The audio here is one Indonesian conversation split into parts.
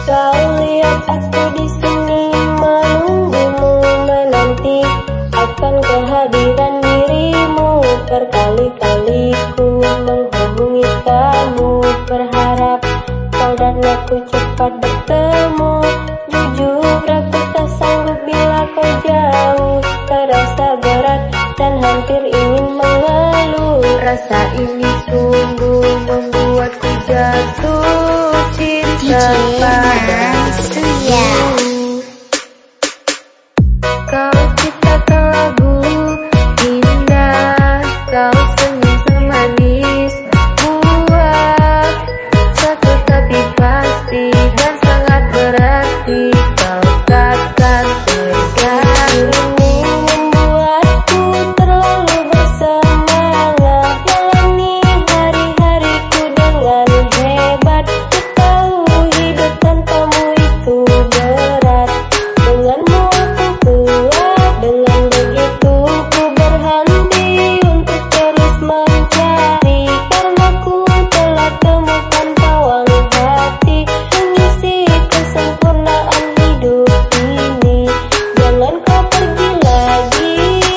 Kau lihat aku di sini menunggumu menanti akan kehadiran dirimu. Berkali-kali ku menghubungi kamu, berharap kau dan aku cepat bertemu. Jujur aku tak sanggup bila kau jauh, terasa berat dan hampir ingin mengeluh. Rasa ini sungguh membuatku jatuh cinta padamu. Kau ciptakan lagu indah, kau senyum semanis, buat satu tapi pasti dan sangat berarti. Kau takkan terganti, membuatku terlalu bersemangat, jalani hari-hariku dengan hebat. Ku tahu hidup tanpamu itu berat, denganmu aku kuat. Dengan begitu ku berhenti untuk terus mencari, karena ku telah temukan pawang hati mengisi kesempurnaan hidup ini. Jangan kau pergi lagi.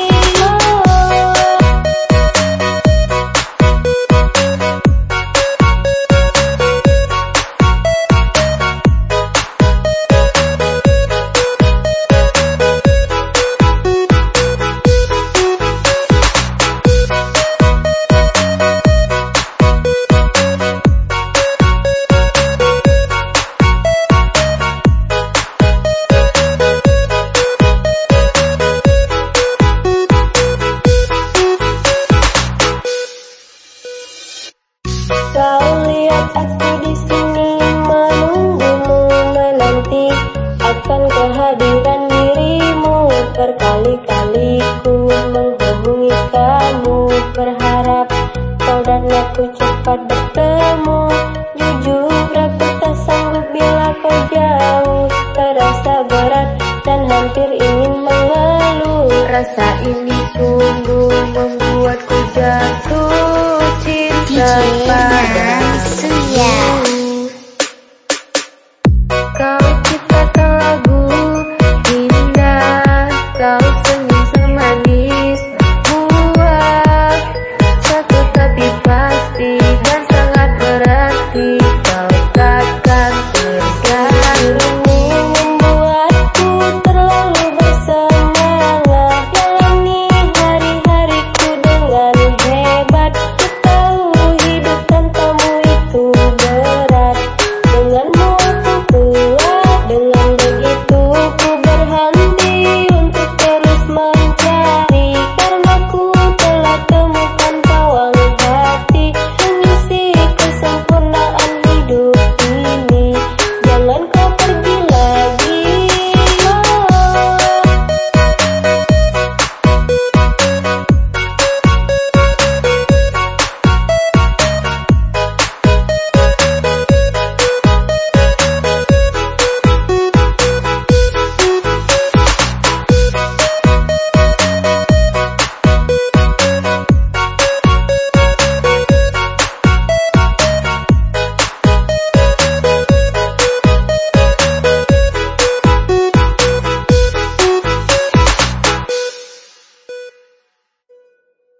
Kau lihat aku di sini menunggumu menanti akan kehadiran dirimu. Berkali-kali ku menghubungi kamu, berharap kau dan aku cepat bertemu. Jujur aku tak sanggup bila kau jauh, terasa berat dan hampir ingin mengeluh. Rasa ini sungguh membuatku jatuh cinta padamu.